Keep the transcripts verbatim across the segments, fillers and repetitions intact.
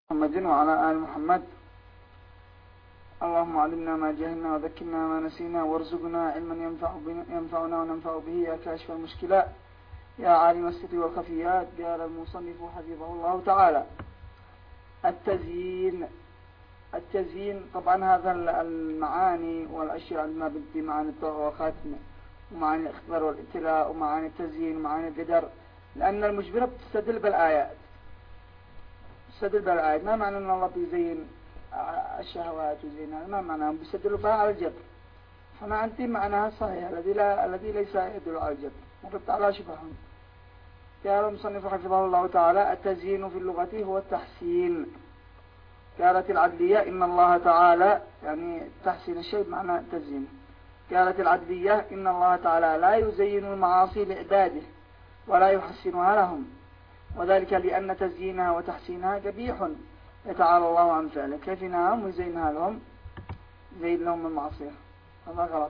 محمد وعلى آل محمد. اللهم علمنا ما جهلنا وذكرنا ما نسينا وارزقنا علما ينفع ينفعنا وننفع به يا كاشف المشكلات يا عالم الستر والخفيات. قال المصنف حفظه الله تعالى: التزيين. التزيين طبعا هذا المعاني والأشياء عندنا بدي معاني الطهر والختم ومعاني الاختبار والابتلاء ومعاني التزيين ومعاني القدر، لأن المجبرة بتستدل بالآيات. بتستدل بالآيات ما معنى أن الله بيزين الشهوات وزينها، ما معناه بيستدلوا بها على الجبر، فما أنت معناها صحيح الذي لا الذي ليس يدل على الجبر وقلت على شبههم. قال المصنف حفظه الله تعالى: التزيين في اللغة هو التحسين. قالت العدلية إن الله تعالى، يعني تحسين الشيء معنى تزيين. قالت العدلية إن الله تعالى لا يزين المعاصي لعباده ولا يحسنها لهم، وذلك لأن تزيينها وتحسينها قبيح يتعالى الله عن فعله. كيف نعم ويزينها لهم؟ زين لهم المعصية، هذا غلط.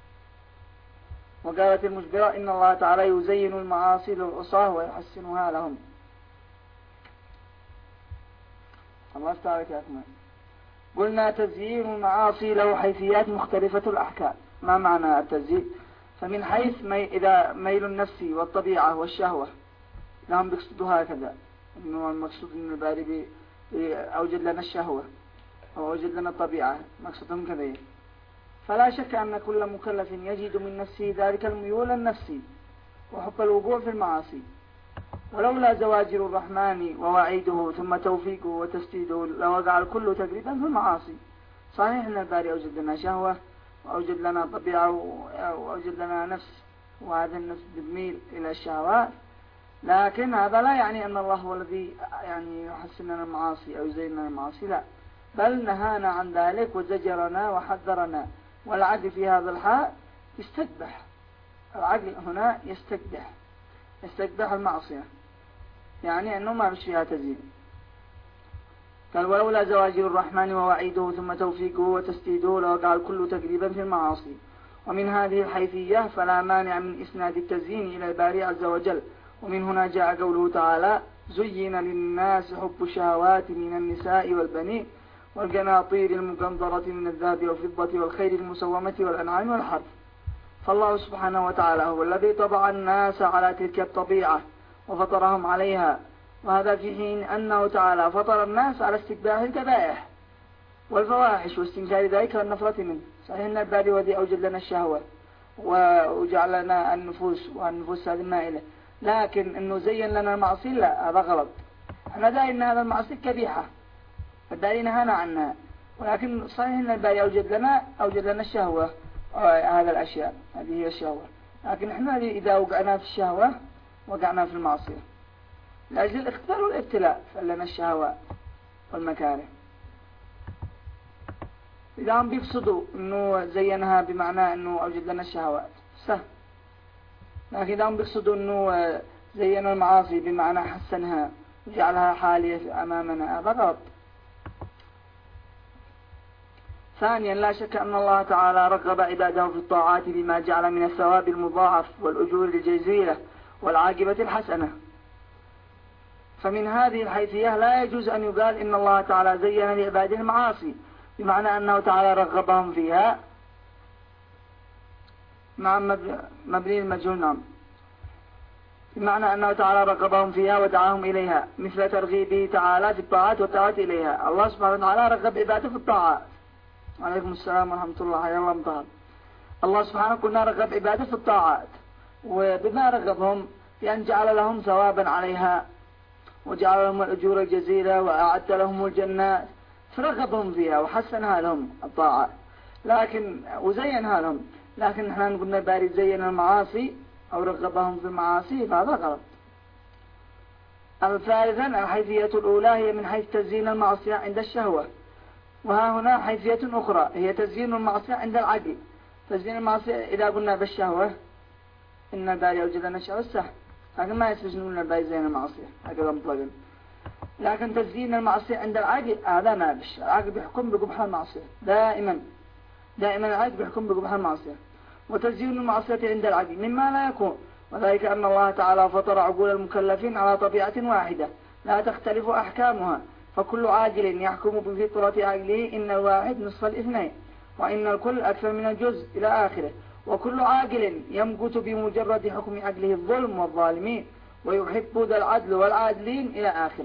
وقالت المجبرة إن الله تعالى يزين المعاصي للعصاة ويحسنها لهم. الله تعالى كأكمل. قلنا تزيين المعاصي له حيثيات مختلفة الأحكام. ما معنى التزيين؟ فمن حيث مي إذا ميل النفس والطبيعة والشهوة لهم بيقصدوا هكذا، إنه المقصود إن الباري أوجد لنا الشهوة أو أوجد لنا الطبيعة، مقصودهم كذا. فلا شك أن كل مكلف يجد من نفسه ذلك الميول النفسي وحب الوقوع في المعاصي، ولولا زواجر الرحمن ووعيده ثم توفيقه وتسديده لوقع الكل تقريبا في المعاصي. صحيح أن الباري أوجد لنا شهوة وأوجد لنا طبيعة وأوجد لنا نفس، وهذا النفس بتميل إلى الشهوات، لكن هذا لا يعني أن الله هو الذي يعني يحسن لنا المعاصي أو يزين لنا المعاصي، لا، بل نهانا عن ذلك وزجرنا وحذرنا. والعقل في هذا الحال يستقبح، العقل هنا يستقبح يستقبح المعصية، يعني أنه ما مش فيها تزيين. قال: ولولا زواجر الرحمن ووعيده ثم توفيقه وتسديده لوقع الكل تقريبا في المعاصي. ومن هذه الحيثية فلا مانع من إسناد التزيين إلى الباري عز وجل. ومن هنا جاء قوله تعالى: زين للناس حب الشهوات من النساء والبنين والقناطير المقنطرة من الذهب والفضة والخيل المسومة والأنعام والحرث. فالله سبحانه وتعالى هو الذي طبع الناس على تلك الطبيعة وفطرهم عليها، وهذا في حين أنه تعالى فطر الناس على استقباح الكبائح والفواحش واستنكار ذلك والنفرة منه. صحيح أن الباري وذي أوجد لنا الشهوة وجعل لنا النفوس والنفوس هذه مائلة، لكن أنه زين لنا المعصية لا، هذا غلط. احنا داعي أن هذا المعصية كبيحة، الباري نهانا عنها، ولكن صحيح أن الباري أوجد لنا أوجد لنا الشهوة، هذا الأشياء هذه هي الشهوة، لكن احنا إذا وقعنا في الشهوة وقعنا في المعصية. لأجل الاختبار والابتلاء فلنا الشهوات والمكاره. إذا هم بيقصدوا أنه زينها بمعنى أنه أوجد لنا الشهوات سهل، لكن إذا هم بيقصدوا أنه زين المعاصي بمعنى حسنها وجعلها حالية أمامنا، هذا غلط. ثانيا لا شك أن الله تعالى رغب عباده في الطاعات بما جعل من الثواب المضاعف والأجور الجزيلة والعاقبة الحسنة. فمن هذه الحيثية لا يجوز أن يقال إن الله تعالى زين لعباده المعاصي بمعنى أنه تعالى رغبهم فيها مع مبني المجهول، نعم، بمعنى أنه تعالى رغبهم فيها ودعاهم إليها، مثل ترغيبه تعالى في الطاعات والدعوة إليها. الله سبحانه وتعالى رغب عباده في الطاعات. عليكم السلام ورحمة الله، يا الله مطهر. الله سبحانه قلنا رغب عباده في الطاعات، وبما رغبهم بأن جعل لهم ثوابا عليها وجعل لهم الأجور الجزيلة وأعد لهم الجنات، فرغبهم فيها وحسنها لهم الطاعات، لكن وزينها لهم. لكن نحن قلنا باري زين المعاصي أو رغبهم في المعاصي، فهذا غلط. ثالثا الحيثية الأولى هي من حيث تزيين المعصية عند الشهوة، وها هنا حيثية أخرى هي تزيين المعصية عند العقل. تزيين المعصية إذا قلنا بالشهوة إن الباري أوجد لنا الشهوة سهل، لكن ما يسجنون الباري زين المعصية هكذا مطلقا. لكن تزيين المعصية عند العقل هذا ما بش، العقل بيحكم بقبح المعصية دائما دائما العقل بيحكم بقبح المعصية. وتزيين المعصية عند العقل مما لا يكون، وذلك أن الله تعالى فطر عقول المكلفين على طبيعة واحدة لا تختلف أحكامها، فكل عاقل يحكم بفطرة عقله إن الواحد نصف الاثنين وإن الكل أكثر من الجزء إلى آخره. وكل عاقل يمقت بمجرد حكم عقله الظلم والظالمين ويحب ذا العدل والعادلين إلى آخره.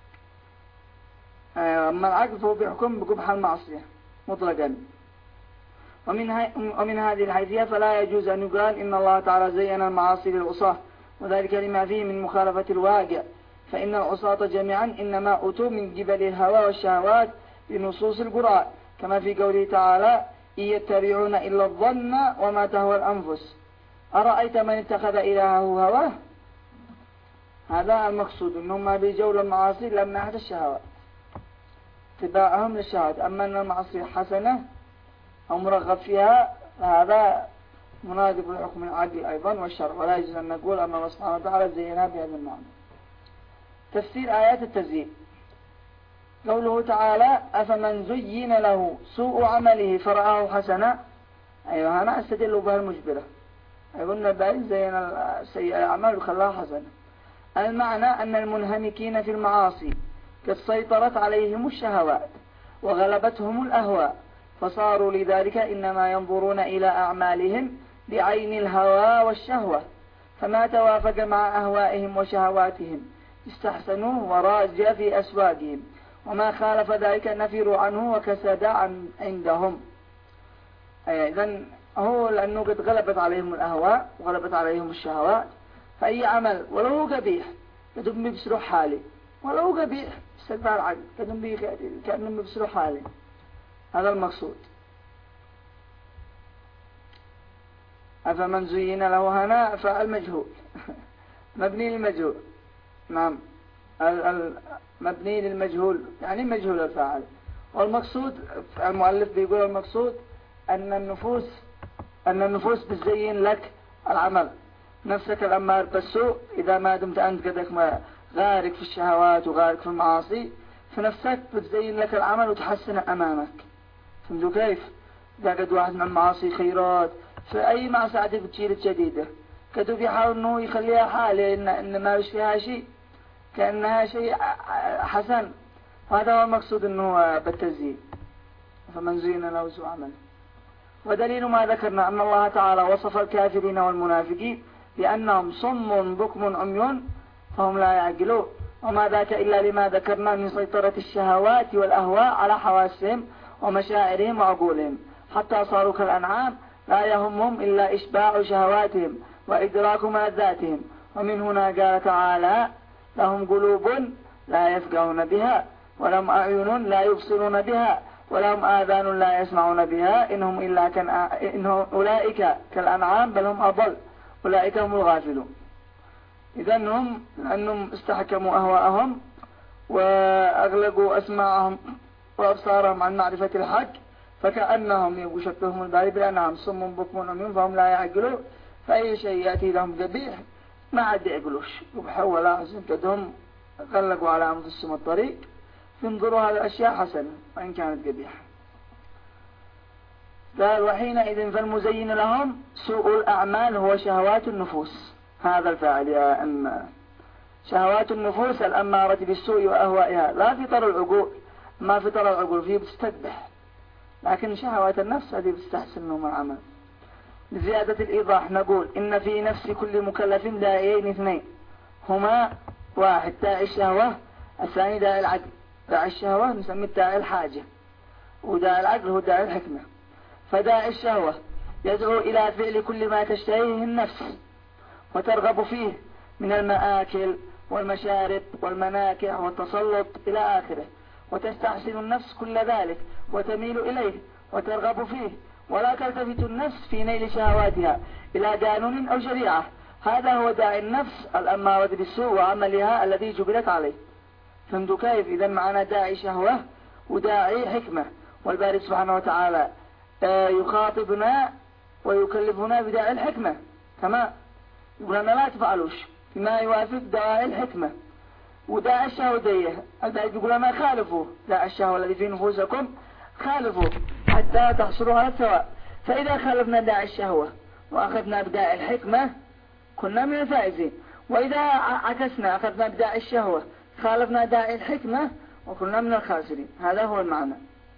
أما العقل فهو بحكم بقبح المعصية مطلقا. ومن, ومن هذه الحيثية فلا يجوز أن يقال إن الله تعالى زين المعاصي للعصاة، وذلك لما فيه من مخالفة الواقع، فإن العصاة جميعا إنما أتوا من قبل الهوى والشهوات بنصوص القرآن، كما في قوله تعالى إن يتبعون إلا الظن وما تهوى الأنفس أرأيت من اتخذ إلهه هواه. هذا المقصود، أنهم ما بيجوا للمعاصي إلا من أحد الشهوات، اتباعهم للشهوات. أما أن المعاصي حسنة أو مرغب فيها هذا منادب لحكم العقل أيضا والشرع، ولا يجوز أن نقول أن الله سبحانه وتعالى زينا بهذا المعنى. تفسير آيات التزيين، قوله تعالى أفمن زين له سوء عمله فرآه حسنا، أيها أنا أستدل بها المجبرة، قلنا بأي زين السيئة الأعمال وخلاها حسنا. المعنى أن المنهمكين في المعاصي قد سيطرت عليهم الشهوات وغلبتهم الأهواء، فصاروا لذلك إنما ينظرون إلى أعمالهم بعين الهوى والشهوة، فما توافق مع أهوائهم وشهواتهم استحسنوه وراج في أسواقهم، وما خالف ذلك نفروا عنه وكسد عن عندهم. إذن هو لأنه قد غلبت عليهم الأهواء وغلبت عليهم الشهوات، فأي عمل ولو قبيح كدهم بيبسروا حالي، ولو قبيح استقبال العقل كأنهم بيبسروا حالي. هذا المقصود. أفمن زين له هنا فالمجهول مبني للمجهول، نعم مبني للمجهول يعني مجهول الفاعل. والمقصود المؤلف بيقول المقصود أن النفوس أن النفوس بتزين لك العمل، نفسك الأمار بالسوء إذا ما دمت أنت قدك ما غارق في الشهوات وغارق في المعاصي، فنفسك بتزين لك العمل وتحسن أمامك. فهمتوا كيف؟ إذا قد واحد من المعاصي خيرات فأي معصية بتشير جديدة كده بيحاول أنه يخليها حالة إن, إن ما فيها شيء كأنها شيء حسن. هذا هو المقصود أنه بالتزيين. فمن زين له سوء عمله. ودليل ما ذكرنا أن الله تعالى وصف الكافرين والمنافقين بأنهم صم بكم عمي فهم لا يعقلون، وما ذاك إلا لما ذكرنا من سيطرة الشهوات والأهواء على حواسهم ومشاعرهم وعقولهم، حتى صاروا كالأنعام لا يهمهم إلا إشباع شهواتهم وإدراك ملذاتهم. ومن هنا قال تعالى لهم قلوب لا يفقهون بها ولهم أعين لا يبصرون بها ولهم آذان لا يسمعون بها إنهم إلا كان إنهم أولئك كالأنعام بل هم أضل أولئك هم الغافلون. إذن هم لأنهم استحكموا أهواءهم وأغلقوا أسماعهم وأبصارهم عن معرفة الحق، فكأنهم يشبههم الباري بالأنعام صم بكم عمي فهم لا يعقلون. فأي شيء يأتي لهم قبيح ما عاد يعقلوش، يبحوا ولا حسن كدهم غلقوا على أنفسهم الطريق، ينظروا هذه الأشياء حسنة وإن كانت قبيحة. قال وحينئذ فالمزين لهم سوء الأعمال هو شهوات النفوس. هذا الفاعل يا أما شهوات النفوس الأمارة بالسوء وأهوائها، لا فطر العقول، ما فطر العقول فيه بتستقبح، لكن شهوات النفس هذه بتستحسن لهم العمل. لزيادة الإيضاح نقول إن في نفس كل مكلف داعيين اثنين، هما واحد داعي الشهوة، الثاني داعي العقل. داعي الشهوة نسميه داعي الحاجة، وداعي العقل هو داعي الحكمة. فداعي الشهوة يدعو إلى فعل كل ما تشتهيه النفس وترغب فيه من المآكل والمشارب والمناكح والتسلط إلى آخره، وتستحسن النفس كل ذلك وتميل إليه وترغب فيه، ولا تلتفت النفس في نيل شهواتها إلى قانون أو شريعة. هذا هو داعي النفس الأمارة بالسوء وعملها الذي جبلت عليه. فهمتوا كيف؟ إذا معنا داعي شهوة وداعي حكمة، والباري سبحانه وتعالى يخاطبنا ويكلفنا بداعي الحكمة، كما يقول لنا لا تفعلوش فيما يوافق داعي الحكمة. وداعي الشهوة ديه الباري يقول لنا خالفوا داعي الشهوة الذي في نفوسكم، خالفوا حتى تحصلوا على السواء. فإذا خالفنا داعي الشهوة وأخذنا بداعي الحكمة كنا من الفائزين، وإذا عكسنا أخذنا بداعي الشهوة خالفنا داعي الحكمة وكنا من الخاسرين. هذا هو المعنى.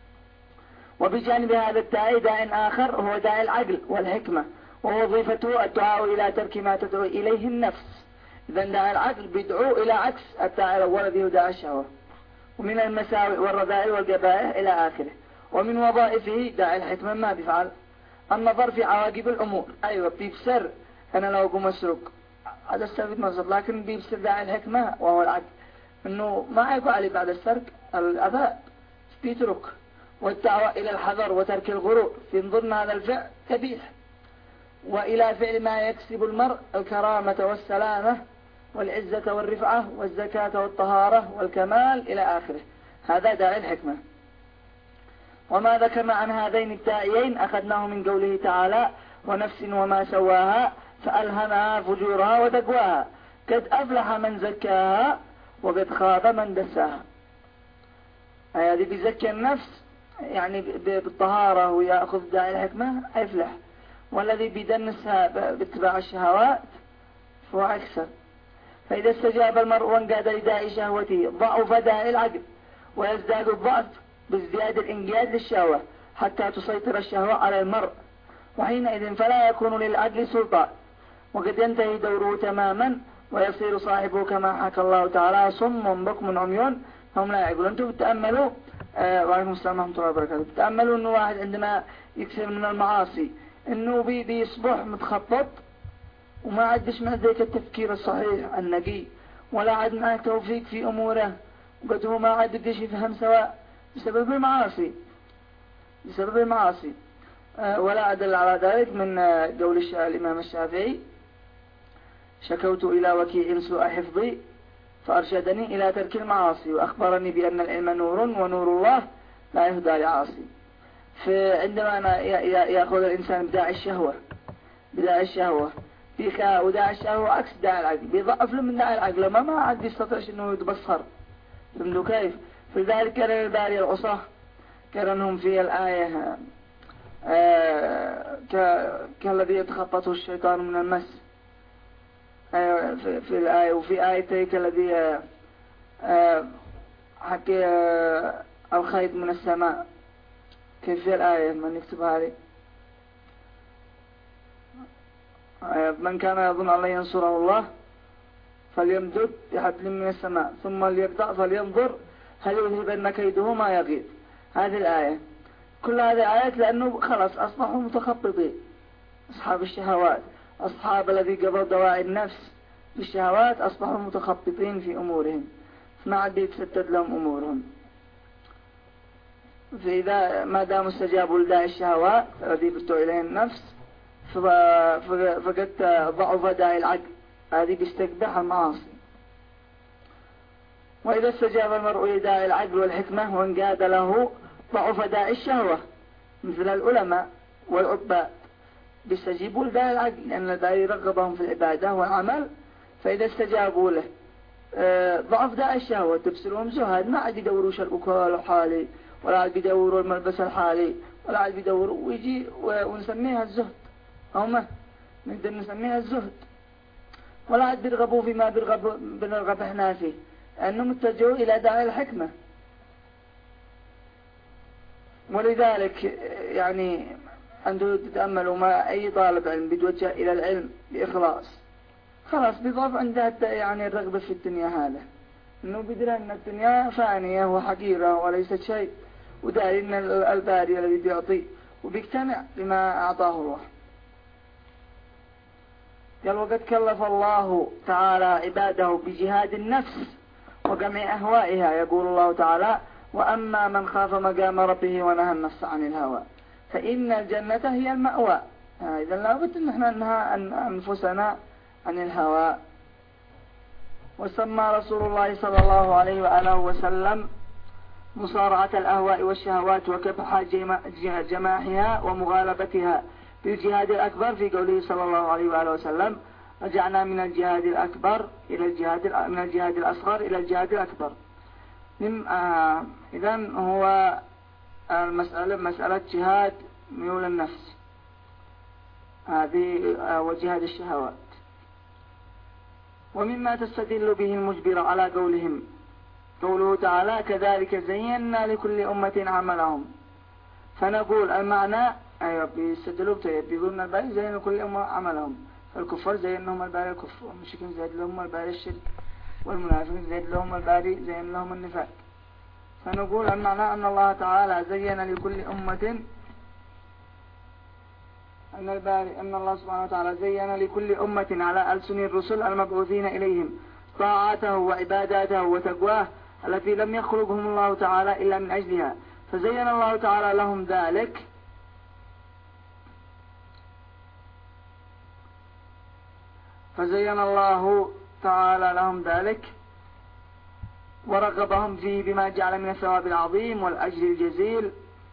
وبجانب هذا الداعي داع آخر هو داعي العقل والحكمة، ووظيفته الدعاء إلى ترك ما تدعو إليه النفس. إذن داعي العقل بيدعو إلى عكس الداعي الأول الذي هو داعي الشهوة، ومن المساوئ والرذائل والقبائح إلى آخره. ومن وظائفه داعي الحكمة ما بيفعل النظر في عواقب الأمور. أيوة بيبصر أنا لو أقوم أسرق هذا استفيد مصر، لكن بيبصر داعي الحكمة وهو العقل إنه ما يقع عليه بعد السرق العذاب بيترك. والدعوة إلى الحذر وترك الغرور في ضمن هذا الفعل كبيح، وإلى فعل ما يكسب المرء الكرامة والسلامة والعزة والرفعة والزكاة والطهارة والكمال إلى آخره. هذا داعي الحكمة. وما ذكرنا عن هذين الداعيين أخذناه من قوله تعالى: ونفس وما سواها فألهمها فجورها وتقواها قد أفلح من زكاها وقد خاب من دساها. هذه بيزكي النفس يعني بالطهارة ويأخذ داعي الحكمة أفلح، والذي بيدنسها باتباع الشهوات فهو أكثر. فإذا استجاب المرء وانقاد لداعي شهوته ضعف داعي العقل، ويزداد الضعف بازدياد الانقياد للشهوة حتى تسيطر الشهوة على المرء، وحينئذ فلا يكون للعقل سلطان، وقد ينتهي دوره تماما ويصير صاحبه كما حكى الله تعالى صم بكم عميون هم لا يعقلون. أنتم بتأملوا آه وعليكم السلام ورحمة الله وبركاته. بتأملوا أنه واحد عندما يكسر من المعاصي أنه بي بيصبح متخطط وما عادش مع ذلك التفكير الصحيح النقي، ولا عاد معه توفيق في أموره، وقد هو ما عاد بديش يفهم سواء بسبب المعاصي بسبب المعاصي آه ولا أدل على ذلك من آه قول الإمام الشافعي: شكوت إلى وكيع سوء حفظي فأرشدني إلى ترك المعاصي وأخبرني بأن العلم نور ونور الله لا يهدى لعاصي. فعندما يأخذ الإنسان بداعي الشهوة بداعي الشهوة فيك وداعي الشهوة عكس داعي العقل، بيضعف له من داعي العقل، ما ما عاد بيستطيعش إنه يتبصر. فهمتوا كيف؟ فلذلك كان الباري العصاة كانهم في الآية آه كالذي يتخططه الشيطان من المس آه في, في الآية. وفي آية تلك الذي آه حكي آه الخيط من السماء. كيف في الآية من يكتبها لي؟ آه من كان يظن أن ينصره الله فليمدد بحبل من السماء ثم ليقطع فلينظر هل يذهبن كيده ما يغيظ. هذه الآية كل هذه آيات لأنه خلاص أصبحوا متخبطين، أصحاب الشهوات، أصحاب الذي قضوا دواعي النفس بالشهوات أصبحوا متخبطين في أمورهم، ما عاد يتسدد لهم أمورهم. فإذا ما دام استجابوا لداعي الشهوات الذي بدوا إليه النفس فقد ضعف داعي العقل، هذه بيستقبح المعاصي. وإذا استجاب المرء لداعي العقل والحكمة وانقاد له ضعف داعي الشهوة، مثل العلماء والعباد بيستجيبوا لداعي العقل لأن الداعي يرغبهم في العبادة والعمل. فإذا استجابوا له ضعف داعي الشهوة، تبصرهم زهاد ما عاد يدوروا الأكل الحالي، ولا عاد بيدوروا الملبس الحالي، ولا عاد بيدوروا، ويجي ونسميها الزهد، هم نقدر نسميها الزهد. ولا عاد بيرغبوا فيما بنرغب احنا فيه، أنهم اتجهوا إلى داعي الحكمة. ولذلك يعني أنتم تتأملوا ما أي طالب علم بيتوجه إلى العلم بإخلاص خلاص بيضاف عنده يعني الرغبة في الدنيا، هذا إنه بدرى أن الدنيا فانية وحقيرة وليست شيء، وداري أن الباري الذي بيعطي وبيقتنع بما أعطاه الله. قال: وقد كلف الله تعالى عباده بجهاد النفس وجمع أهوائها. يقول الله تعالى: وأما من خاف مقام ربه ونهى النفس عن الهوى فإن الجنة هي المأوى. إذا لابد أن احنا ننهى أنفسنا عن الهوى. وسمى رسول الله صلى الله عليه وآله وسلم مصارعة الأهواء والشهوات وكبح جماحها ومغالبتها بالجهاد الأكبر في قوله صلى الله عليه وآله وسلم: رجعنا من الجهاد الأكبر إلى الجهاد من الجهاد الأصغر إلى الجهاد الأكبر. آه إذن هو المسألة مسألة جهاد ميول النفس هذه آه وجهاد الشهوات. ومما تستدل به المجبرة على قولهم قوله تعالى كذلك زينا لكل أمة عملهم. فنقول المعنى أيوة بيستدلوا بيقولون الباري زين لكل أمة عملهم. فالكفار زين لهم الباري الكفر، والمشركين زين لهم الباري الشرك، والمنافقين زين لهم الباري زين لهم النفاق. فنقول المعنى أن الله تعالى زين لكل أمة أن الباري أن الله سبحانه وتعالى زين لكل أمة على ألسن الرسل المبعوثين إليهم طاعته وعباداته وتقواه التي لم يخلقهم الله تعالى إلا من أجلها، فزين الله تعالى لهم ذلك فزين الله تعالى لهم ذلك ورغبهم فيه بما جعل من الثواب العظيم والأجر الجزيل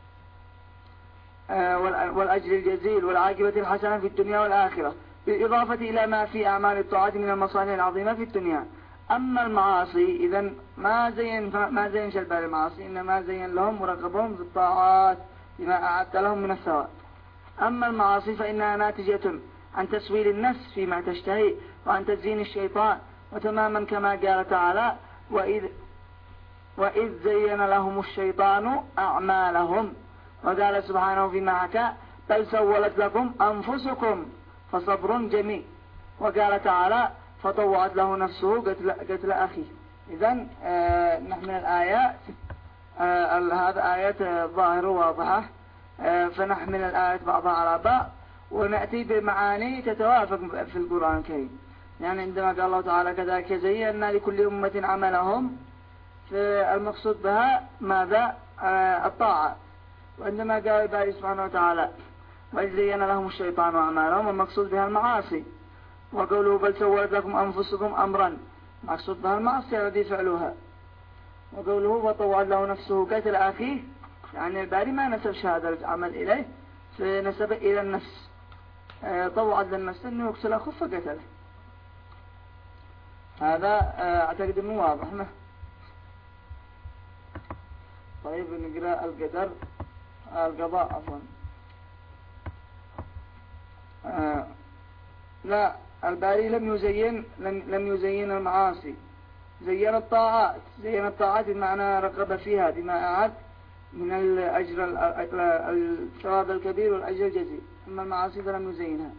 والأجر الجزيل والعاقبة الحسنة في الدنيا والآخرة، بالإضافة إلى ما في أعمال الطاعات من المصالح العظيمة في الدنيا. أما المعاصي إذن ما زين ما زين شلبال المعاصي، إنما زين لهم ورغبهم في الطاعات بما أعد لهم من الثواب. أما المعاصي فإنها ناتجة عن تسويل النفس فيما تشتهي وعن تزيين الشيطان، وتماما كما قال تعالى وإذ, وإذ زين لهم الشيطان أعمالهم، وقال سبحانه فيما حكى بل سولت لكم أنفسكم فصبر جميل، وقال تعالى فطوعت له نفسه قتل, قتل أخيه. إذن آه نحن الآيات آه هذا آيات ظاهرة واضحة، آه فنحمل الآيات بعضها على بعض ونأتي بمعاني تتوافق في القرآن الكريم. يعني عندما قال الله تعالى كذلك زينا لكل أمة عملهم، فالمقصود بها ماذا؟ آه الطاعة. وعندما قال الباري سبحانه وتعالى وإذ زين لهم الشيطان أعمالهم، المقصود بها المعاصي. وقوله بل سولت لكم أنفسكم أمرا، مقصود بها المعصية الذي فعلوها. وقوله وطوعت له نفسه قتل أخيه، يعني الباري ما نسب شهادة العمل إليه، فنسب إلى النفس، طوعت للنفس أنه يقتل أخوه فقتله. هذا أعتقد أنه واضح. طيب نقرأ القدر القضاء عفوا آه لا الباري لم يزين لم, لم يزين المعاصي، زين الطاعات. زين الطاعات بمعنى رغب فيها بما أعد من الأجر الثواب الكبير والأجر الجزيل. أما المعاصي فلم يزينها.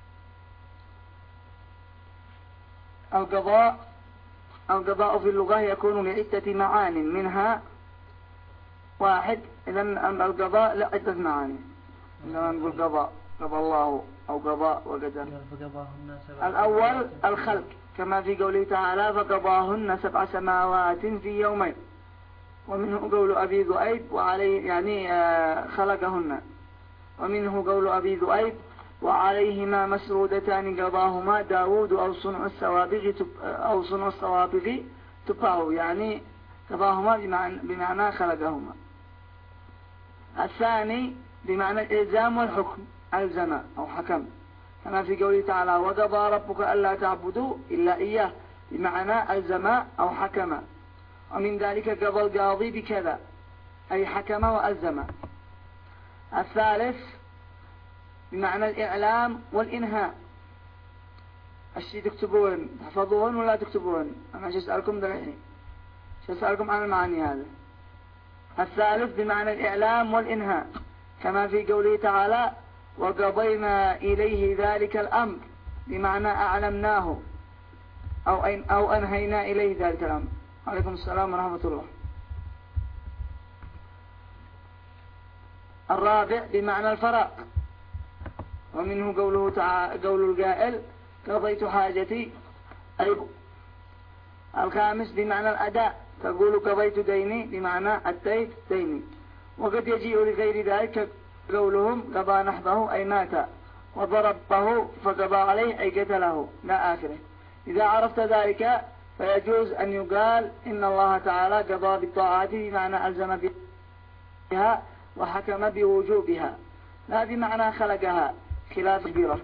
القضاء القضاء في اللغة يكون لعدة معان، منها واحد. إذن القضاء لعدة معاني. عندما نقول قضاء قضى الله أو قضاء وقدر. الأول الخلق كما في قوله تعالى فقضاهن سبع سماوات في يومين، ومنه قول أبي ذؤيب وعليه يعني خلقهن، ومنه قول أبي ذؤيب وعليهما مسرودتان قضاهما داود أو صنع السوابغ أو صنع السوابغ تبعه، يعني قضاهما بمعنى, بمعنى خلقهما. الثاني بمعنى الإلزام والحكم، ألزم أو حكم كما في قوله تعالى وقضى ربك ألا تعبدوا إلا إياه، بمعنى ألزم أو حكم. ومن ذلك قضى القاضي بكذا أي حكم وألزم. الثالث بمعنى الإعلام والإنهاء، الشيء تكتبون تحفظون ولا تكتبون، أنا سأسألكم دلحين سأسألكم عن المعاني هذا. الثالث بمعنى الإعلام والإنهاء كما في قوله تعالى وقضينا إليه ذلك الأمر، بمعنى أعلمناه أو, أو أنهينا إليه ذلك الأمر. عليكم السلام ورحمة الله. الرابع بمعنى الفراق، ومنه قوله تعالى قول القائل قضيت حاجتي أي. الخامس بمعنى الأداء، تقول قضيت ديني بمعنى أديت ديني. وقد يجيء لغير ذلك قولهم قضى نحبه أي مات، وضربه فقضى عليه أي قتله لا آخره. إذا عرفت ذلك فيجوز أن يقال إن الله تعالى قضى بالطاعات بمعنى ألزم بها وحكم بوجوبها، لا بمعنى خلقها خلاف كبيرة،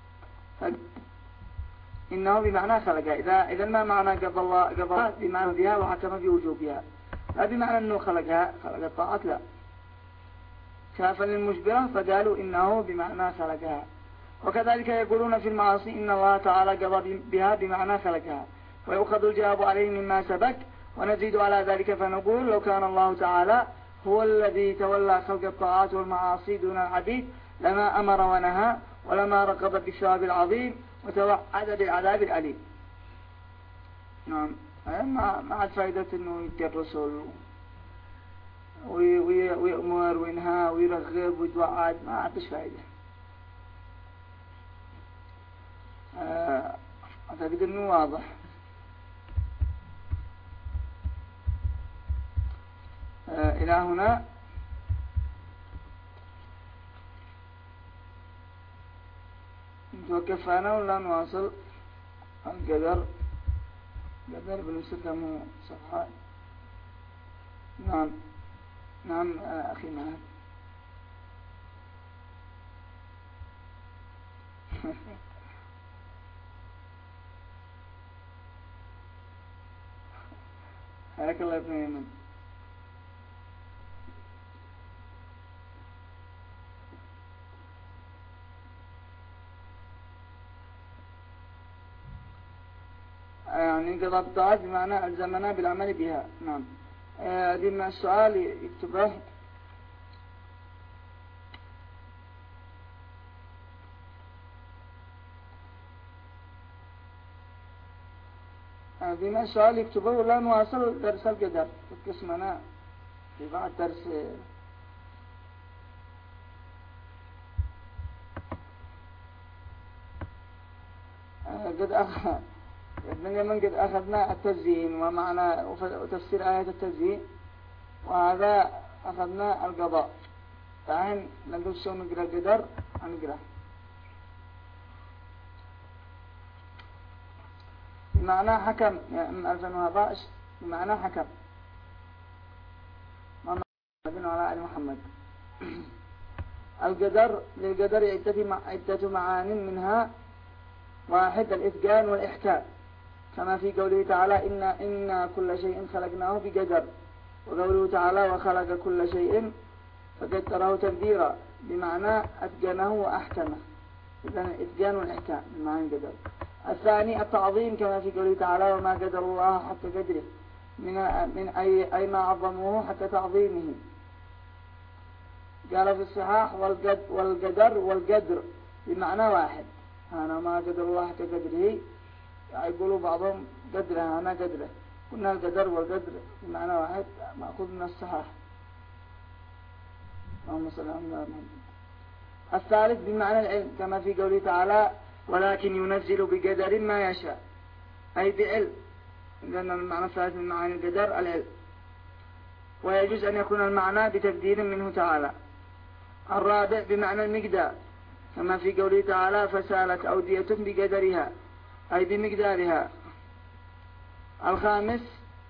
إنه بمعنى خلقها. إذا إذا ما معنى قضى الله قضى بمعنى بها وحكم بوجوبها، لا بمعنى أنه خلقها خلق الطاعات، لا خلافا للمجبرة فقالوا إنه بمعنى خلقها. وكذلك يقولون في المعاصي إن الله تعالى قضى بها بمعنى خلقها، ويؤخذ الجواب عليه مما سبق ونزيد على ذلك فنقول لو كان الله تعالى هو الذي تولى خلق الطاعات والمعاصي دون العبيد لما أمر ونهى ولما رغب بالثواب العظيم وتوعد بالعذاب الأليم. نعم، ما عاد فائدة إنه يدي الرسول ويأمر وينهى ويرغب ويتوعد، ما عادش فائدة. أعتقد إنه واضح. إلى هنا نتوقف أنا ولا نواصل؟ القدر قدر بنمسك كم صفحة. نعم نعم أخي مهد. حياك الله ابن يمن. يعني انقضاء الطاعات بمعنى الزمنا بالعمل بها. نعم، هذه من السؤال يكتبه. هذه من السؤال يكتبه ولا نواصل درس القدر قسمنا في بعد درس قد أخذ ابن اليمن قد أخذنا التزيين ومعنى وتفسير آية التزيين، وهذا أخذنا القضاء. فعين نقول شو نقرأ القدر نقرأ بمعنى حكم من ألفين وأربعة عشر بمعنى حكم محمد وعلى آل محمد. القدر للقدر عدة معان، منها واحد الإتقان والإحكام، كما في قوله تعالى إن إن كل شيء خلقناه بقدر، وقوله تعالى وخلق كل شيء فقدره تقديرا، بمعنى أتقنه وأحكمه. إذن الإتقان والإحكام بمعنى القدر. الثاني التعظيم، كما في قوله تعالى وما قدر الله حتى قدره، من من أي أي ما عظموه حتى تعظيمه. قال في الصحاح والقد والقدر والقدر بمعنى واحد، أنا ما قدر الله حتى قدره، يقولوا بعضهم قدره أنا قدره، قلنا القدر والقدر بمعنى واحد مأخوذ من الصحاح. اللهم صل على محمد. الثالث بمعنى العلم، كما في قوله تعالى ولكن ينزل بقدر ما يشاء، أي بعلم، لأن المعنى الثالث من معاني القدر العلم، ويجوز أن يكون المعنى بتقدير منه تعالى. الرابع بمعنى المقدار، كما في قوله تعالى فسالت أودية بقدرها، أي بمقدارها. الخامس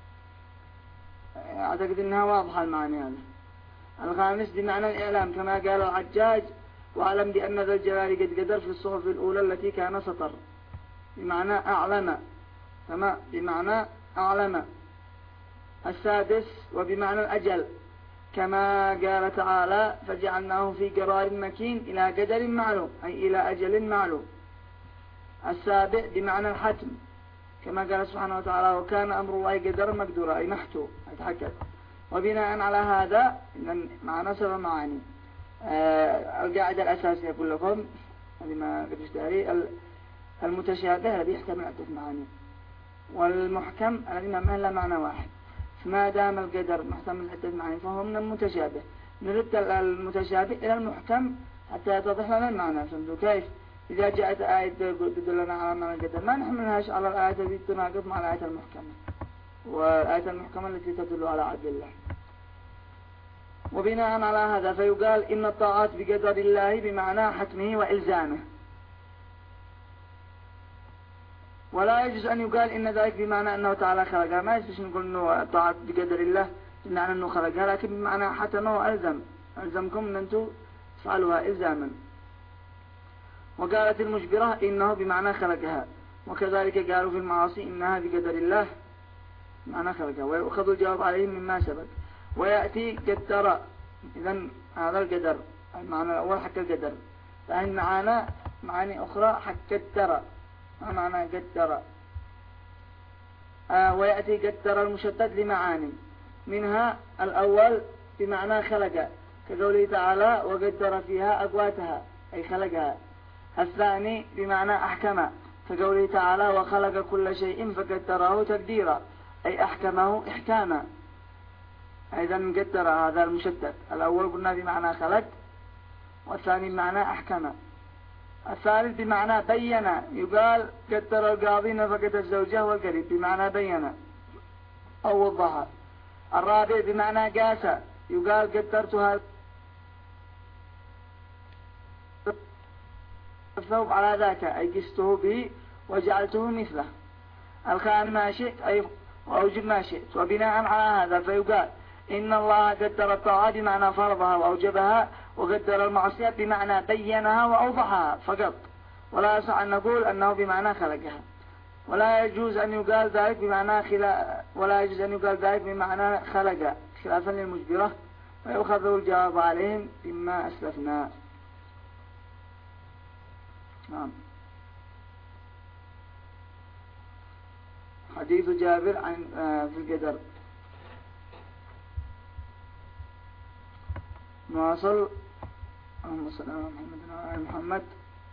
أعتقد أنها واضحة المعنى هذا. الخامس بمعنى الإعلام، كما قال الحجاج وأعلم بأن ذا الجلال قد قدر في الصحف الأولى التي كان سطر، بمعنى أعلم، كما بمعنى أعلم. السادس وبمعنى الأجل، كما قال تعالى فجعلناه في قرار مكين إلى قدر معلوم، أي إلى أجل معلوم. السابع بمعنى الحتم، كما قال سبحانه وتعالى وكان أمر الله قدر مقدورا، أي محتوم يتحكم. وبناء على هذا إن معنا سبع معاني. آه القاعدة الأساسية أقول لكم هذه ما قد اشتهري، المتشابه الذي يحتمل عدة معاني، والمحكم الذي ما له معنى واحد. فما دام القدر محتمل عدة معاني فهو من المتشابه. نرد المتشابه إلى المحكم حتى يتضح لنا المعنى. فهمتوا كيف؟ إذا جاءت آية تدلنا على معنى القدر ما نحملهاش على الآية التي تناقض مع الآية المحكمة، والآية المحكمة التي تدل على عدل الله. وبناء على هذا فيقال إن الطاعات بقدر الله بمعنى حتمه وإلزامه، ولا يجوز أن يقال إن ذلك بمعنى أنه تعالى خلقها. ما يجوز نقول أنه الطاعات بقدر الله بمعنى أنه خلقها، لكن بمعنى حتمه وألزم، ألزمكم أن أنتم تفعلوها إلزاما. وقالت المجبرة إنه بمعنى خلقها، وكذلك قالوا في المعاصي إنها بقدر الله بمعنى خلقها، ويأخذ الجواب عليهم مما سبق. ويأتي قدر، إذن هذا القدر المعنى الأول حق القدر، فإن معانا معاني أخرى حق قدر، ما معنى قدر؟ آه ويأتي قدر المشدد لمعاني، منها الأول بمعنى خلق كقوله تعالى وقدر فيها أقواتها أي خلقها. الثاني بمعنى أحكم كقوله تعالى وخلق كل شيء فقدره تقديرا أي أحكمه إحكاما. أيضا قدر هذا المشدد. الأول قلنا بمعنى خلق، والثاني بمعنى أحكم. الثالث بمعنى بين، يقال قدر القاضي نفقة الزوجة والقريب بمعنى بين أو وضحها. الرابع بمعنى قاس، يقال قدرتها الثوب على ذاك أي قسته به وجعلته مثله. الخامس ما شئت أي وأوجب ما شئت. وبناء على هذا فيقال إن الله قدر الطاعة بمعنى فرضها وأوجبها، وقدر المعصية بمعنى بينها وأوضحها فقط، ولا يصح أن نقول أنه بمعنى خلقها. ولا يجوز أن يقال ذلك بمعنى خلا ولا يجوز أن يقال ذلك بمعنى خلق خلافا للمجبرة، ويؤخذ الجواب عليهم بما أسلفنا. نعم. حديث جابر عن في القدر. نواصل. اللهم صل على محمد وعلى آل محمد.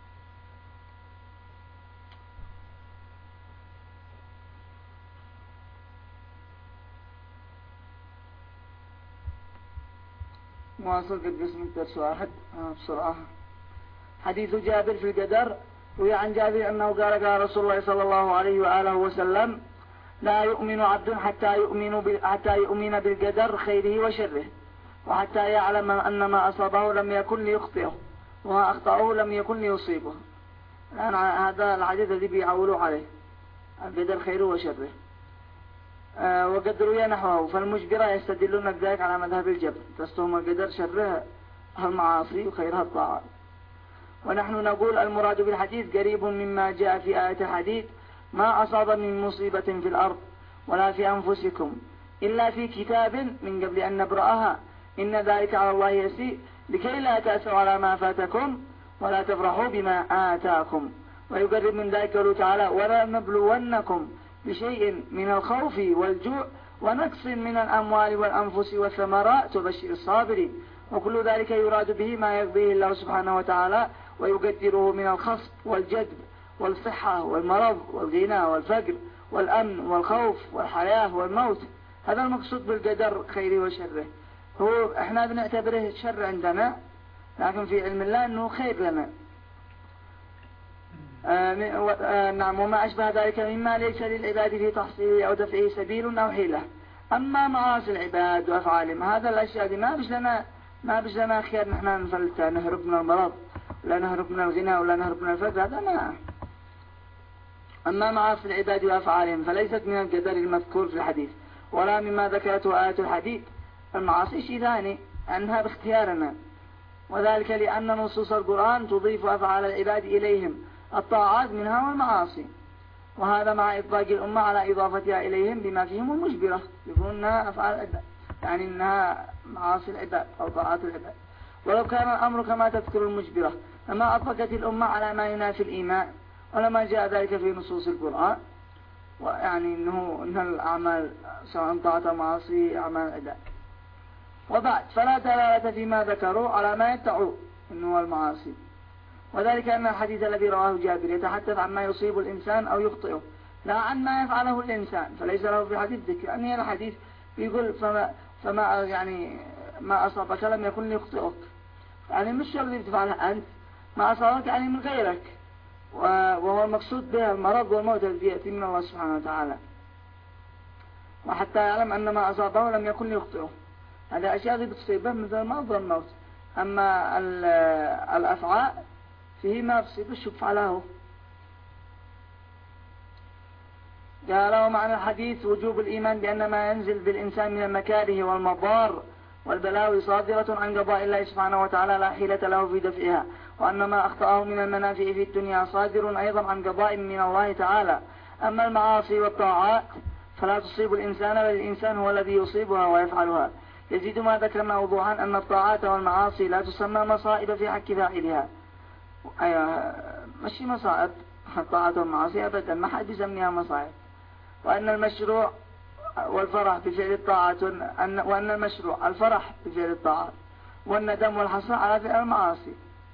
نواصل قد قسم الدرس واحد بسرعة. حديث جابر في القدر. روي عن جابر أنه قال قال رسول الله صلى الله عليه وآله وسلم لا يؤمن عبد حتى يؤمن حتى يؤمن بالقدر خيره وشره، وحتى يعلم أن ما أصابه لم يكن ليخطئه وما أخطأه لم يكن ليصيبه. الآن هذا الحديث الذي بيعولوا عليه القدر خيره وشره. آه وقد روي نحوه. فالمجبرة يستدلون بذلك على مذهب الجبر، تستهم القدر شرها المعاصي وخيرها الطاعات. ونحن نقول المراد بالحديث قريب مما جاء في آية الحديث ما أصاب من مصيبة في الأرض ولا في أنفسكم إلا في كتاب من قبل أن نبرأها إن ذلك على الله يسير لكي لا تأسوا على ما فاتكم ولا تفرحوا بما آتاكم. ويقرب من ذلك قوله تعالى ولا نبلونكم بشيء من الخوف والجوع ونقص من الأموال والأنفس والثمرات وبشر الصابرين. وكل ذلك يراد به ما يقضيه الله سبحانه وتعالى ويقدره من الخصب والجذب والصحة والمرض والغنى والفقر والأمن والخوف والحياة والموت. هذا المقصود بالقدر خيره وشره. هو احنا بنعتبره شر عندنا، لكن في علم الله انه خير لنا. آه آه نعم. وما أشبه ذلك مما ليس للعباد في تحصيله أو دفعه سبيل أو حيلة. أما معاصي العباد وأفعالهم هذا الأشياء دي ما بش لنا ما بش لنا خير نحن نفلتها، نهرب من المرض ولا نهرب من الغنى ولا نهرب من الفقر، هذا ما. أما معاصي العباد وأفعالهم فليست من القدر المذكور في الحديث ولا مما ذكرته آية الحديث. المعاصي شيء ثاني أنها باختيارنا، وذلك لأن نصوص القرآن تضيف أفعال العباد إليهم، الطاعات منها والمعاصي، وهذا مع إطلاق الأمة على إضافتها إليهم بما فيهم المجبرة، يقولون أنها أفعال العباد يعني أنها معاصي العباد أو طاعات العباد. ولو كان الأمر كما تذكر المجبرة لما أطلقت الأمة على ما ينافي الإيمان، ولما جاء ذلك في نصوص القرآن، ويعني أنه إن الأعمال سواء طاعة أو معاصي أعمال العباد. وبعد فلا دلالة فيما ذكروا على ما يدعوا أنه المعاصي، وذلك أن الحديث الذي رواه جابر يتحدث عن ما يصيب الإنسان أو يخطئه لا عن ما يفعله الإنسان، فليس له في الحديث ذكر. أن الحديث يقول فما, فما يعني ما أصابك لم يكن ليخطئك، يعني مش الذي تفعله أنت، ما أصابك يعني من غيرك، وهو المقصود به المرض والموت الذي يأتي من الله سبحانه وتعالى، وحتى يعلم أن ما أصابه لم يكن ليخطئه. هذا أشياء ذي بتصيبه مثل المرض والموت. أما الأفعال فيه ما بصيب الشك له. قالوا معنى الحديث وجوب الإيمان بأن ما ينزل بالإنسان من المكاره والمضار والبلاوي صادرة عن قضاء الله سبحانه وتعالى لا حيلة له في دفعها، وأن ما أخطأه من المنافع في الدنيا صادر أيضا عن قضاء من الله تعالى. أما المعاصي والطاعات فلا تصيب الإنسان بل الإنسان هو الذي يصيبها ويفعلها. يزيد ما ذكرنا وضوحا أن الطاعات والمعاصي لا تسمى مصائب في حق فاعلها. أيوة مش مصائب الطاعات والمعاصي أبدا، ما حد يسميها مصائب. وأن المشروع والفرح بفعل الطاعات، وأن المشروع الفرح بفعل الطاعات والندم والحسرة على فعل المعاصي.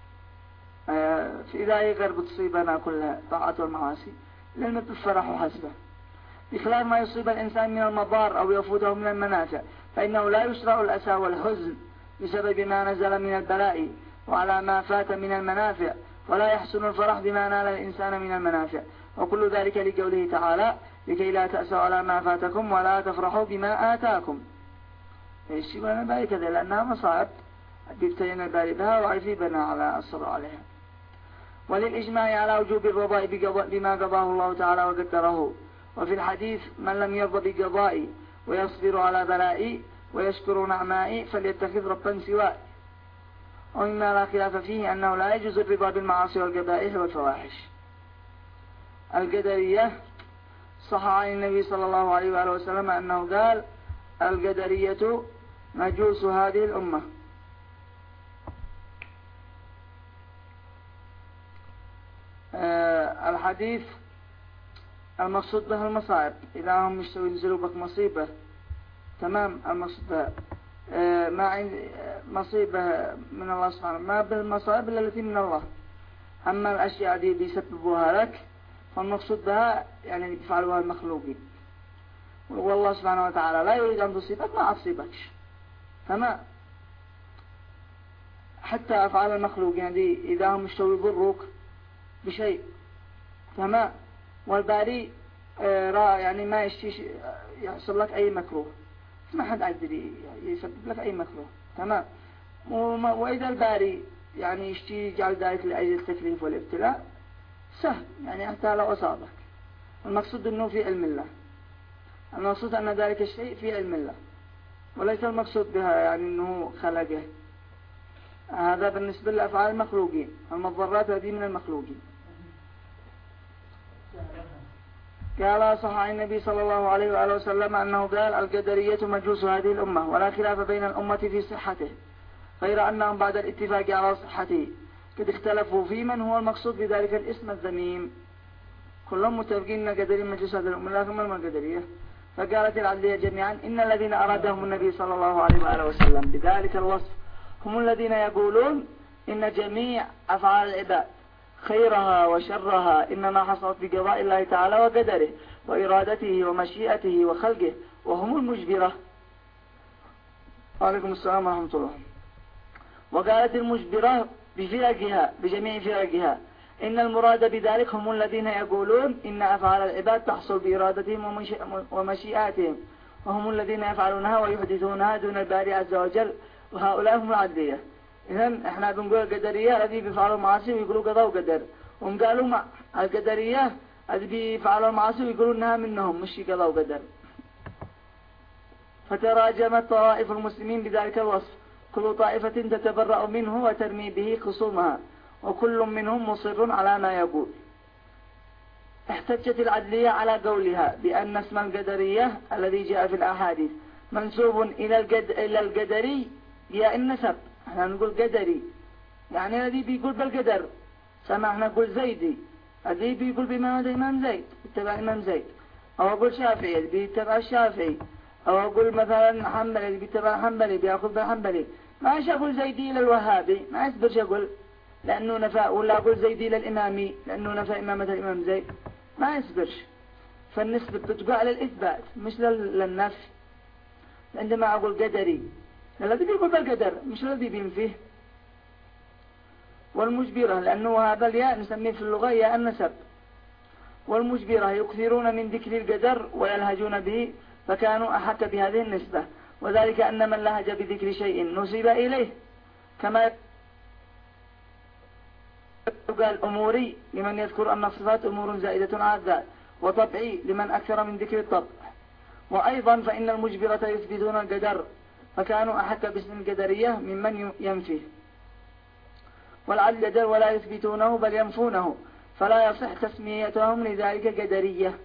في ذلك غير بتصيبنا كلها طاعات والمعاصي لأن الفرح حسبه، بخلاف ما يصيب الإنسان من المضار أو يفوته من المنافع، فإنه لا يشرع الأسى والحزن بسبب ما نزل من البلاء وعلى ما فات من المنافع، ولا يحسن الفرح بما نال الإنسان من المنافع، وكل ذلك لقوله تعالى لكي لا تأسوا على ما فاتكم ولا تفرحوا بما آتاكم. إيش يقولنا بالي كذا لأنها مصائب بيبتين بالي بها وعيثيبنا على الصبر عليها. وللإجماع على وجوب الرضاء بما قضاه الله تعالى وقدره. وفي الحديث من لم يرضى بقضائي ويصبر على بلائي ويشكر نعمائي فليتخذ ربا سواي. ومما لا خلاف فيه أنه لا يجوز الرضا بالمعاصي والقبائح والفواحش. القدرية صح عن النبي صلى الله عليه وآله وسلم أنه قال القدرية مجوس هذه الأمة. أه الحديث المقصود به المصائب، إذا هم مش ينزلوا بك مصيبة تمام، المقصود بها أه ما عند مصيبة من الله سبحانه، ما بالمصائب إلا التي من الله. أما الأشياء دي بيسببوها لك فالمقصود بها يعني يفعلوها المخلوقين، والله سبحانه وتعالى لا يريد أن تصيبك ما أصيبكش تمام. حتى أفعال المخلوقين دي إذا هم مش يضروك بشيء تمام، والباري آه يعني ما يشتيش يحصل لك أي مكروه، ما حد عدري يسبب لك أي مكروه تمام. وإذا الباري يعني يشتي يجعل ذلك لأجل التكليف والابتلاء سهل، يعني حتى لو أصابك. المقصود أنه في علم الله، المقصود أن ذلك الشيء في علم الله، وليس المقصود بها يعني أنه خلقه. هذا بالنسبة لأفعال المخلوقين، المضرات هذه من المخلوقين. قال صح عن النبي صلى الله عليه وآله وسلم أنه قال القدرية مجوس هذه الأمة، ولا خلاف بين الأمة في صحته، غير أنهم بعد الاتفاق على صحته قد اختلفوا في من هو المقصود بذلك الاسم الذميم. كلهم متفقين أن قدرية مجوس هذه الأمة، لكن ما القدرية. فقالت العدلية جميعا إن الذين أرادهم النبي صلى الله عليه وآله وسلم بذلك الوصف هم الذين يقولون إن جميع أفعال العباد خيرها وشرها إنما حصلت بقضاء الله تعالى وقدره وإرادته ومشيئته وخلقه، وهم المجبرة. وعليكم السلام ورحمة الله. وقالت المجبرة بفرقها بجميع فرقها إن المراد بذلك هم الذين يقولون إن أفعال العباد تحصل بإرادتهم ومشيئاتهم، وهم الذين يفعلونها ويحدثونها دون الباري عز وجل، وهؤلاء هم العدلية. إذن إحنا بنقول القدرية الذي بيفعلوا المعاصي ويقولوا قضاء وقدر، هم قالوا مع القدرية الذي بيفعلوا المعاصي ويقولوا إنها منهم مش قضاء وقدر. فتراجمت طوائف المسلمين بذلك الوصف، كل طائفة تتبرأ منه وترمي به خصومها، وكل منهم مصر على ما يقول. احتجت العدلية على قولها بأن اسم القدرية الذي جاء في الأحاديث منسوب إلى القد... إلى القدري يا النسب. احنا نقول قدري يعني الذي بيقول بالقدر، سمعنا نقول زيدي الذي بيقول بإمام إمام زيد بيتبع إمام زيد، أو أقول شافعي اللي بيتبع الشافعي، أو أقول مثلا حنبلي اللي بيتبع حنبلي بيأخذ بالحنبلي. ما ايش أقول زيدي إلى الوهابي، ما يصبرش أقول لأنه نفى، ولا أقول زيدي إلى الإمامي لأنه نفى إمامة الإمام زيد، ما يصبرش. فالنسبة بتقع على الإثبات مش للنفي. عندما أقول قدري الذي بيقول بالقدر مش الذي بينفيه. والمجبرة لأنه هذا الياء نسميه في اللغة ياء النسب. والمجبرة يكثرون من ذكر القدر ويلهجون به، فكانوا أحق بهذه النسبة، وذلك أن من لهج بذكر شيء نسب إليه، كما قال أموري لمن يذكر أن الصفات أمور زائدة على الذات، وطبعي لمن أكثر من ذكر الطبع. وأيضا فإن المجبرة يثبتون القدر، فكانوا أحق باسم القدرية ممن ينفيه. والعدل قدر ولا يثبتونه بل ينفونه، فلا يصح تسميتهم لذلك قدرية.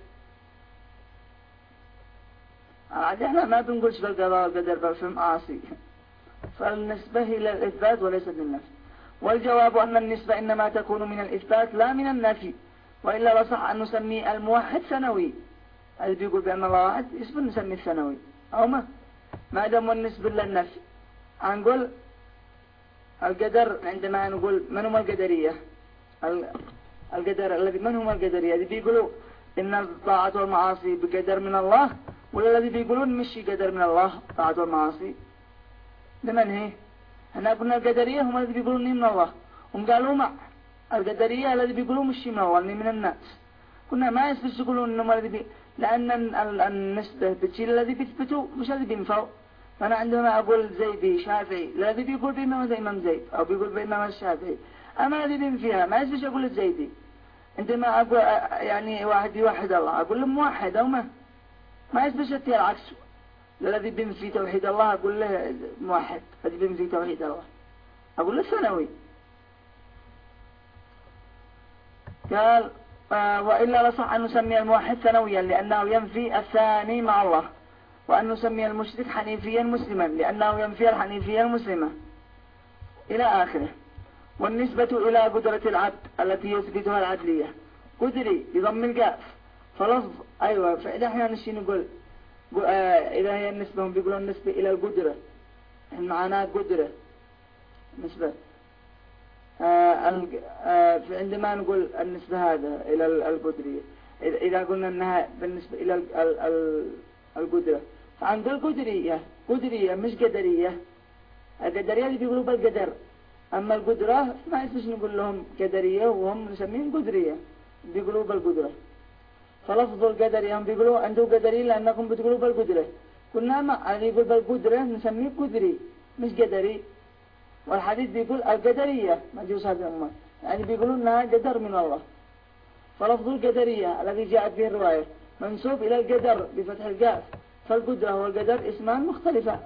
العدل احنا ما بنقولش بالقضاء والقدر بل في المعاصي، فالنسبة إلى الإثبات وليست للنفي. والجواب أن النسبة إنما تكون من الإثبات لا من النفي، وإلا لصح أن نسمي الموحد سنوي اللي بيقول بأن الله واحد يصبر نسميه الثانوي أو ما ما دام النسبة للنفي. نقول القدر عندما نقول من هم القدرية القدر الذي من هم القدرية اللي بيقولوا إن الطاعة والمعاصي بقدر من الله، ولا الذي بيقولون مش قدر من الله طاعة والمعاصي؟ لمن هي؟ احنا قلنا القدرية هم الذي بيقولون من الله، هم قالوا مع القدرية الذي بيقولوا مش من الله من الناس. كنا ما يثبت يقولون إنهم الذي بي... لأن النسبة بتشيل الذي بيثبتوا مش الذي بينفعوا. فأنا عندما أقول زيدي شافعي الذي بيقول بإمام زي إمام زيد أو بيقول بإمام الشافعي، أما الذي بين فيها ما يثبت أقول الزيدي. عندما أقول يعني واحد يوحد الله أقول له موحد أو ما ما يثبت العكس. الذي بين في توحيد الله أقول له موحد، الذي بين في توحيد الله أقول له ثانوي. قال آه وإلا لصح أن نسمي الموحد ثانويا لأنه ينفي الثاني مع الله، وأن نسمي المشرك حنيفيا مسلما لأنه ينفي الحنيفية المسلمة إلى آخره. والنسبة إلى قدرة العبد التي يثبتها العدلية قدري بضم القاف فلفظ أيوة. فإذا احنا نشي نقول آه إذا هي النسبة هم بيقولون النسبة إلى القدرة معناها قدرة نسبة آه آه عندما نقول النسبة هذا إلى القدرية إذا قلنا أنها بالنسبة إلى القدرة فعنقول قدرية قدرية مش قدرية. القدرية اللي بيقولوا بالقدر، أما القدرة ما يسمش نقول لهم قدرية وهم نسميهم قدرية بيقولوا بالقدرة. فلفظ القدرية هم بيقولوا أنتوا قدري لأنكم بتقولوا بالقدرة. كنا ما اللي يقول بالقدرة نسميه قدري مش قدري. والحديث بيقول القدرية ما جوز هذا الأمر يعني بيقولوا أنها قدر من الله. فلفظ القدرية الذي جاءت به الرواية منسوب إلى القدر بفتح القاف، فالقدرة والقدر اسمان مختلفة.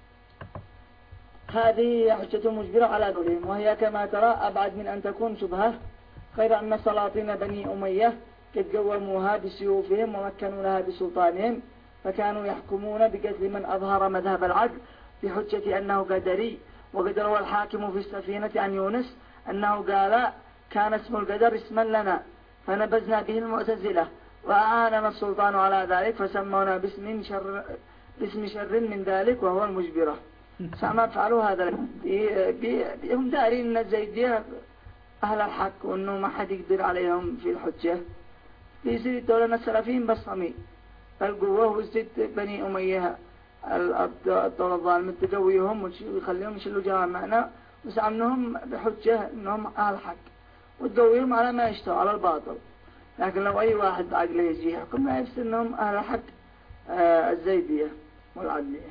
هذه حجة مجبرة على قولهم، وهي كما ترى أبعد من أن تكون شبهة، غير أن سلاطين بني أمية قد قوموها بسيوفهم ومكنوا لها بسلطانهم، فكانوا يحكمون بقتل من أظهر مذهب العدل بحجة أنه قدري. وقد روى الحاكم في السفينة عن يونس أنه قال كان اسم القدر اسما لنا فنبذنا به المعتزلة وأعاننا السلطان على ذلك فسمونا باسم شر, باسم شر من ذلك وهو المجبرة. سأما فعلوا هذا هم دارين الزيدية أهل الحق وأنه ما حد يقدر عليهم في الحجة. بيصير الدولة السلفيين بصمي القوة وزد بني أمية الدولة الظالمة تقويهم ويخليهم يشلوا جوامعنا وسأمنهم بحجة أنهم أهل حق وتقويهم على ما يشتوا على الباطل. لكن لو أي واحد عقله يجي يحكم لا يفسر أنهم أهل حق آه الزيدية والعدلية.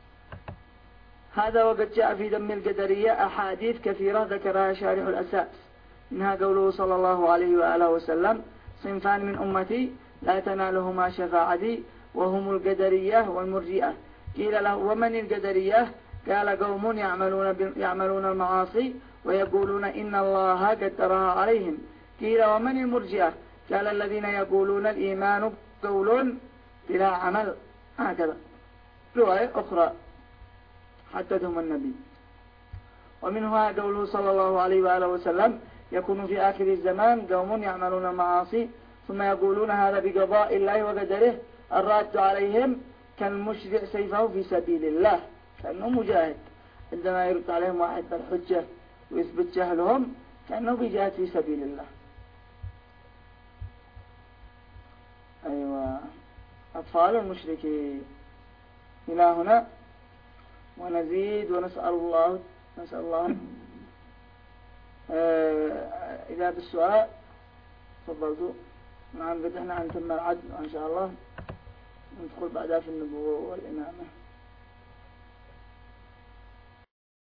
هذا وقد جاء في ذم القدرية أحاديث كثيرة ذكرها شارح الأساس، منها قوله صلى الله عليه وآله وسلم صنفان من أمتي لا تنالهما شفاعتي وهم القدرية والمرجئة. قيل له ومن القدرية؟ قال قوم يعملون, يعملون المعاصي ويقولون إن الله قدرها عليهم. قيل ومن المرجئة؟ قال الذين يقولون الإيمان قول بلا عمل. هكذا رواية أخرى حدثهم النبي. ومنها قوله صلى الله عليه وآله وسلم يكون في آخر الزمان قوم يعملون المعاصي ثم يقولون هذا بقضاء الله وقدره الراد عليهم كالمشرع سيفه في سبيل الله، كأنه مجاهد عندما يرد عليهم واحد بالحجة ويثبت جهلهم كأنه بيجاهد في سبيل الله. أيوة أطفال المشركين. إلى هنا ونزيد ونسأل الله نسأل الله آه إذا بالسؤال تفضلوا. نعم بدأنا عن تم العدل وإن شاء الله ندخل بعدها في النبوة والإمامة.